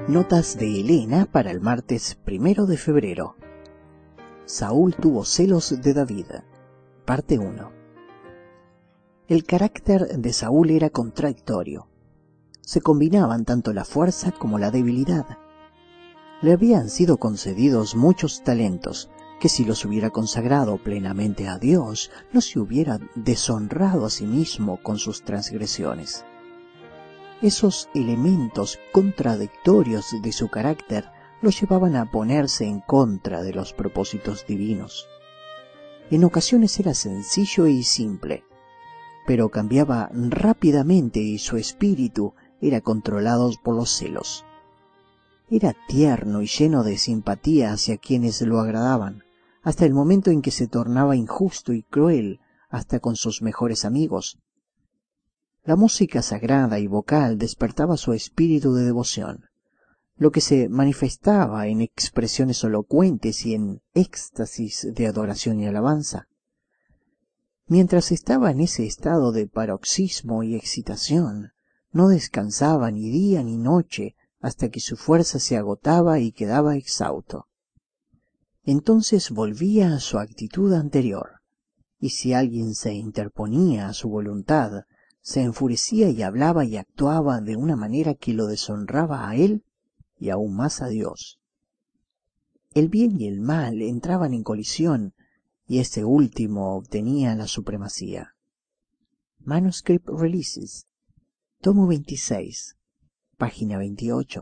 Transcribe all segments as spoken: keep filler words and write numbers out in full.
Notas de Helena para el martes primero de febrero. Saúl tuvo celos de David. Parte uno. El carácter de Saúl era contradictorio. Se combinaban tanto la fuerza como la debilidad. Le habían sido concedidos muchos talentos, que si los hubiera consagrado plenamente a Dios, no se hubiera deshonrado a sí mismo con sus transgresiones. Esos elementos contradictorios de su carácter lo llevaban a ponerse en contra de los propósitos divinos. En ocasiones era sencillo y simple, pero cambiaba rápidamente y su espíritu era controlado por los celos. Era tierno y lleno de simpatía hacia quienes lo agradaban, hasta el momento en que se tornaba injusto y cruel hasta con sus mejores amigos. La música sagrada y vocal despertaba su espíritu de devoción, lo que se manifestaba en expresiones elocuentes y en éxtasis de adoración y alabanza. Mientras estaba en ese estado de paroxismo y excitación, no descansaba ni día ni noche hasta que su fuerza se agotaba y quedaba exhausto. Entonces volvía a su actitud anterior, y si alguien se interponía a su voluntad, se enfurecía y hablaba y actuaba de una manera que lo deshonraba a él y aún más a Dios. El bien y el mal entraban en colisión y este último obtenía la supremacía. Manuscript Releases, tomo veintiséis, página veintiocho.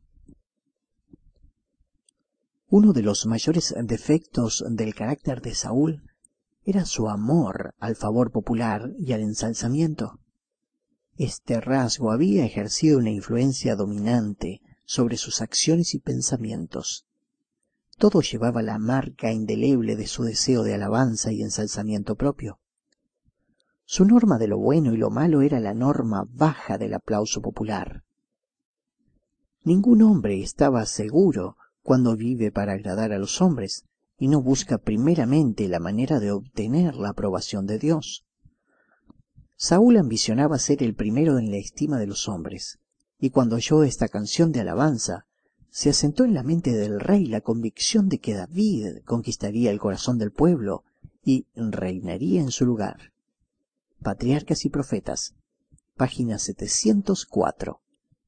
Uno de los mayores defectos del carácter de Saúl era su amor al favor popular y al ensalzamiento. Este rasgo había ejercido una influencia dominante sobre sus acciones y pensamientos. Todo llevaba la marca indeleble de su deseo de alabanza y ensalzamiento propio. Su norma de lo bueno y lo malo era la norma baja del aplauso popular. Ningún hombre estaba seguro cuando vive para agradar a los hombres y no busca primeramente la manera de obtener la aprobación de Dios. Saúl ambicionaba ser el primero en la estima de los hombres, y cuando oyó esta canción de alabanza, se asentó en la mente del rey la convicción de que David conquistaría el corazón del pueblo y reinaría en su lugar. Patriarcas y Profetas, página setecientos cuatro.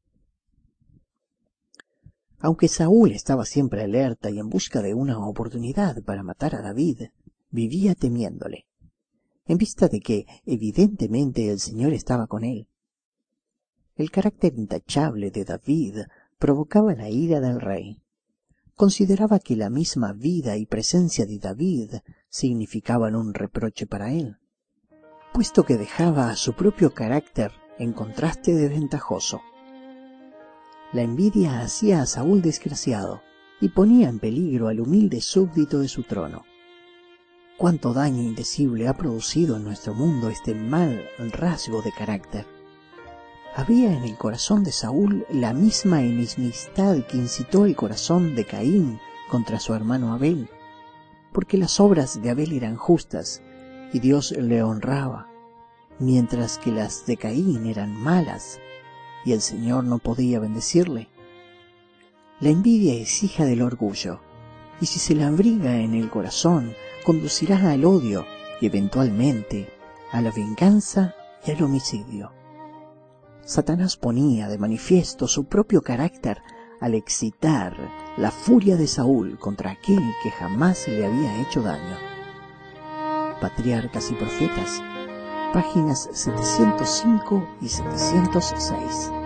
Aunque Saúl estaba siempre alerta y en busca de una oportunidad para matar a David, vivía temiéndole, en vista de que evidentemente el Señor estaba con él. El carácter intachable de David provocaba la ira del rey. Consideraba que la misma vida y presencia de David significaban un reproche para él, puesto que dejaba a su propio carácter en contraste desventajoso. La envidia hacía a Saúl desgraciado y ponía en peligro al humilde súbdito de su trono. Cuánto daño indecible ha producido en nuestro mundo este mal rasgo de carácter. Había en el corazón de Saúl la misma enemistad que incitó el corazón de Caín contra su hermano Abel, porque las obras de Abel eran justas y Dios le honraba, mientras que las de Caín eran malas y el Señor no podía bendecirle. La envidia es hija del orgullo, y si se la abriga en el corazón, conducirá al odio y eventualmente a la venganza y al homicidio. Satanás ponía de manifiesto su propio carácter al excitar la furia de Saúl contra aquel que jamás le había hecho daño. Patriarcas y Profetas, páginas setecientos cinco y setecientos seis.